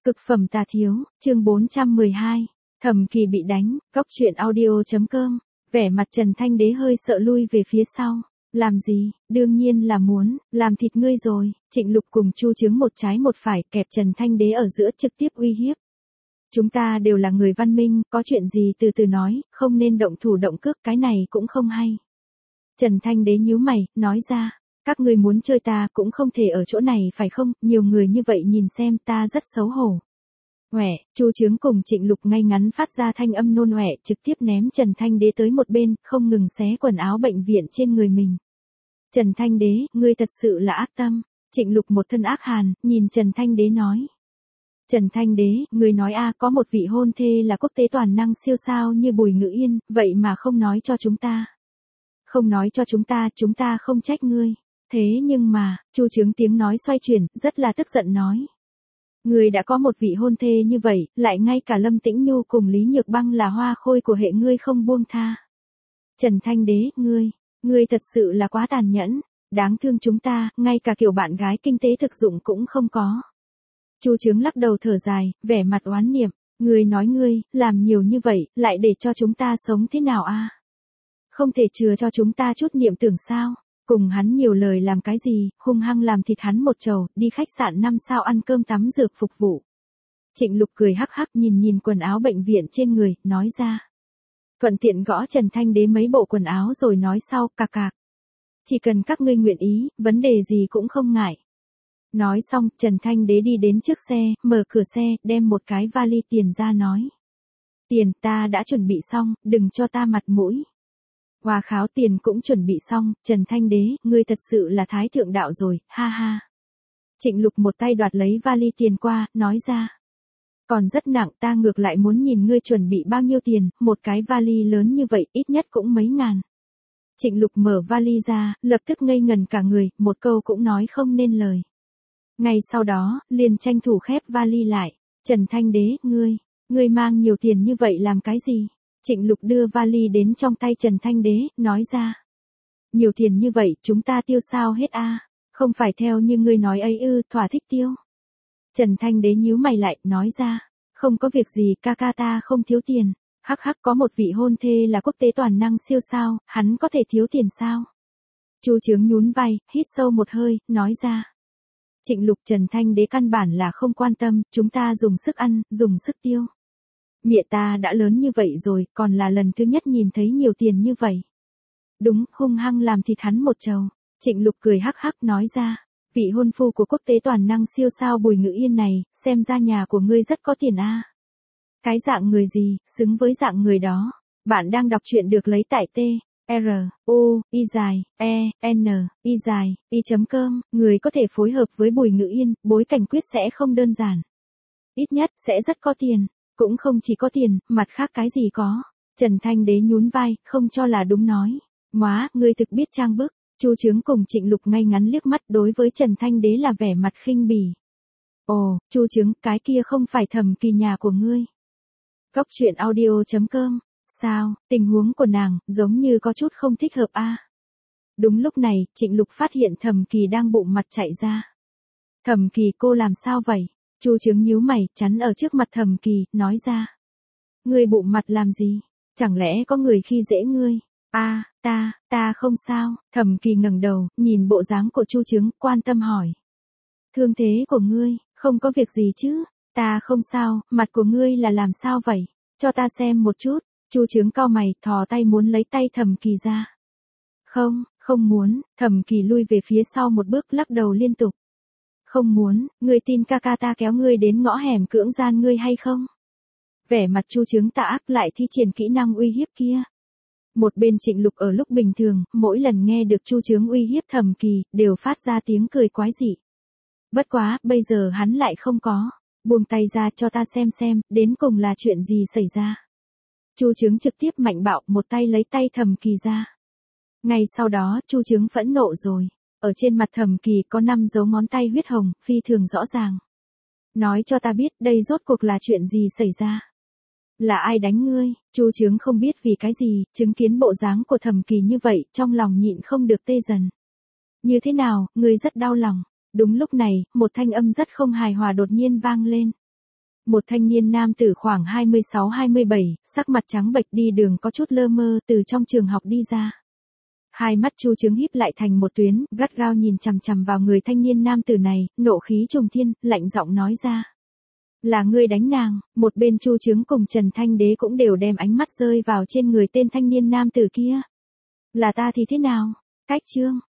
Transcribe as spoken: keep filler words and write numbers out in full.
Cực phẩm tà thiếu, chương bốn trăm mười hai. Thẩm Kỳ bị đánh, góc truyện audio chấm com. Vẻ mặt Trần Thanh Đế hơi sợ lui về phía sau. Làm gì, đương nhiên là muốn, làm thịt ngươi rồi. Trịnh Lục cùng Chu Chướng một trái một phải kẹp Trần Thanh Đế ở giữa trực tiếp uy hiếp. Chúng ta đều là người văn minh, có chuyện gì từ từ nói, không nên động thủ động cước, cái này cũng không hay. Trần Thanh Đế nhíu mày, nói ra. Các ngươi muốn chơi ta cũng không thể ở chỗ này phải không, nhiều người như vậy nhìn xem ta rất xấu hổ. Oẻ, Chu Chướng cùng Trịnh Lục ngay ngắn phát ra thanh âm nôn oẻ, trực tiếp ném Trần Thanh Đế tới một bên, không ngừng xé quần áo bệnh viện trên người mình. Trần Thanh Đế, ngươi thật sự là ác tâm. Trịnh Lục một thân ác hàn, nhìn Trần Thanh Đế nói. Trần Thanh Đế, ngươi nói a, có một vị hôn thê là quốc tế toàn năng siêu sao như Bùi Ngữ Yên, vậy mà không nói cho chúng ta. Không nói cho chúng ta, chúng ta không trách ngươi. Thế nhưng mà, Chu Chướng tiếng nói xoay chuyển, rất là tức giận nói. Ngươi đã có một vị hôn thê như vậy, lại ngay cả Lâm Tĩnh Nhu cùng Lý Nhược Băng là hoa khôi của hệ ngươi không buông tha. Trần Thanh Đế, ngươi, ngươi thật sự là quá tàn nhẫn, đáng thương chúng ta, ngay cả kiểu bạn gái kinh tế thực dụng cũng không có. Chu Chướng lắc đầu thở dài, vẻ mặt oán niệm, ngươi nói ngươi, làm nhiều như vậy, lại để cho chúng ta sống thế nào a? Không thể chừa cho chúng ta chút niệm tưởng sao? Cùng hắn nhiều lời làm cái gì, hung hăng làm thịt hắn một chầu, đi khách sạn năm sao ăn cơm tắm dược phục vụ. Trịnh Lục cười hắc hắc nhìn nhìn quần áo bệnh viện trên người, nói ra. Thuận tiện gõ Trần Thanh Đế mấy bộ quần áo rồi nói sau, cạc cạc. Chỉ cần các ngươi nguyện ý, vấn đề gì cũng không ngại. Nói xong, Trần Thanh Đế đi đến trước xe, mở cửa xe, đem một cái vali tiền ra nói. Tiền ta đã chuẩn bị xong, đừng cho ta mặt mũi. Hoa kháo tiền cũng chuẩn bị xong, Trần Thanh Đế, ngươi thật sự là thái thượng đạo rồi, ha ha. Trịnh Lục một tay đoạt lấy vali tiền qua, nói ra. Còn rất nặng, ta ngược lại muốn nhìn ngươi chuẩn bị bao nhiêu tiền, một cái vali lớn như vậy, ít nhất cũng mấy ngàn. Trịnh Lục mở vali ra, lập tức ngây ngần cả người, một câu cũng nói không nên lời. Ngay sau đó, liền tranh thủ khép vali lại. Trần Thanh Đế, ngươi, ngươi mang nhiều tiền như vậy làm cái gì? Trịnh Lục đưa vali đến trong tay Trần Thanh Đế, nói ra. Nhiều tiền như vậy, chúng ta tiêu sao hết a? Không phải theo như ngươi nói ấy ư, thỏa thích tiêu. Trần Thanh Đế nhíu mày lại, nói ra. Không có việc gì, ca ca ta không thiếu tiền. Hắc hắc, có một vị hôn thê là quốc tế toàn năng siêu sao, hắn có thể thiếu tiền sao? Chu Chướng nhún vai, hít sâu một hơi, nói ra. Trịnh Lục, Trần Thanh Đế căn bản là không quan tâm, chúng ta dùng sức ăn, dùng sức tiêu. Mẹ ta đã lớn như vậy rồi, còn là lần thứ nhất nhìn thấy nhiều tiền như vậy. Đúng, hung hăng làm thịt hắn một trầu. Trịnh Lục cười hắc hắc nói ra. Vị hôn phu của quốc tế toàn năng siêu sao Bùi Ngữ Yên này, xem ra nhà của ngươi rất có tiền a. Cái dạng người gì, xứng với dạng người đó. Bạn đang đọc truyện được lấy tại T, R, U, Y dài, E, N, Y dài, Y chấm com. Người có thể phối hợp với Bùi Ngữ Yên, bối cảnh quyết sẽ không đơn giản. Ít nhất, sẽ rất có tiền. Cũng không chỉ có tiền, mặt khác cái gì có. Trần Thanh Đế nhún vai, không cho là đúng nói. Móa, ngươi thực biết trang bức. Chu Chướng cùng Trịnh Lục ngay ngắn liếc mắt đối với Trần Thanh Đế là vẻ mặt khinh bỉ. Ồ, Chu Chướng, cái kia không phải Thẩm Kỳ nhà của ngươi. Góc truyện audio chấm com. Sao, tình huống của nàng, giống như có chút không thích hợp a. Đúng lúc này, Trịnh Lục phát hiện Thẩm Kỳ đang bụng mặt chạy ra. Thẩm Kỳ, cô làm sao vậy? Chu Chướng nhíu mày, chắn ở trước mặt Thẩm Kỳ, nói ra. Ngươi bụng mặt làm gì? Chẳng lẽ có người khi dễ ngươi? A, ta, ta không sao. Thẩm Kỳ ngẩng đầu, nhìn bộ dáng của Chu Chướng, quan tâm hỏi. Thương thế của ngươi, không có việc gì chứ? Ta không sao, mặt của ngươi là làm sao vậy? Cho ta xem một chút. Chu Chướng cau mày, thò tay muốn lấy tay Thẩm Kỳ ra. Không, không muốn. Thẩm Kỳ lui về phía sau một bước, lắc đầu liên tục. Không muốn, ngươi tin ca ca ta kéo ngươi đến ngõ hẻm cưỡng gian ngươi hay không? Vẻ mặt Chu Chướng tà ác lại thi triển kỹ năng uy hiếp kia. Một bên Trịnh Lục ở lúc bình thường, mỗi lần nghe được Chu Chướng uy hiếp Thẩm Kỳ, đều phát ra tiếng cười quái dị. Bất quá, bây giờ hắn lại không có. Buông tay ra cho ta xem xem, đến cùng là chuyện gì xảy ra. Chu Chướng trực tiếp mạnh bạo, một tay lấy tay Thẩm Kỳ ra. Ngay sau đó, Chu Chướng phẫn nộ rồi. Ở trên mặt Thẩm Kỳ có năm dấu ngón tay huyết hồng, phi thường rõ ràng. Nói cho ta biết, đây rốt cuộc là chuyện gì xảy ra. Là ai đánh ngươi? Chu Chướng không biết vì cái gì, chứng kiến bộ dáng của Thẩm Kỳ như vậy, trong lòng nhịn không được tê dần. Như thế nào, ngươi rất đau lòng. Đúng lúc này, một thanh âm rất không hài hòa đột nhiên vang lên. Một thanh niên nam tử khoảng hai mươi sáu hai mươi bảy, sắc mặt trắng bệch đi đường có chút lơ mơ từ trong trường học đi ra. Hai mắt Chu Chứng híp lại thành một tuyến, gắt gao nhìn chằm chằm vào người thanh niên nam tử này, nộ khí trùng thiên, lạnh giọng nói ra. Là ngươi đánh nàng. Một bên Chu Chứng cùng Trần Thanh Đế cũng đều đem ánh mắt rơi vào trên người tên thanh niên nam tử kia. Là ta thì thế nào? Cách chương,